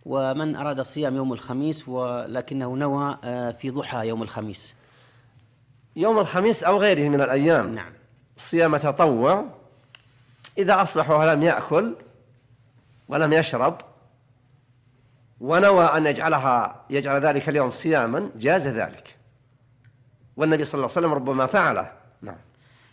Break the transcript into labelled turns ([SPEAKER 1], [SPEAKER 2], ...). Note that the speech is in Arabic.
[SPEAKER 1] ومن أراد صيام يوم الخميس ولكنه نوى في ضحى يوم الخميس؟
[SPEAKER 2] يوم الخميس أو غيره من الأيام.
[SPEAKER 1] نعم.
[SPEAKER 2] صيام تطوع، إذا أصبح ولم يأكل ولم يشرب ونوى أن يجعل ذلك اليوم صياما جاز ذلك، والنبي صلى الله عليه وسلم ربما فعله. نعم.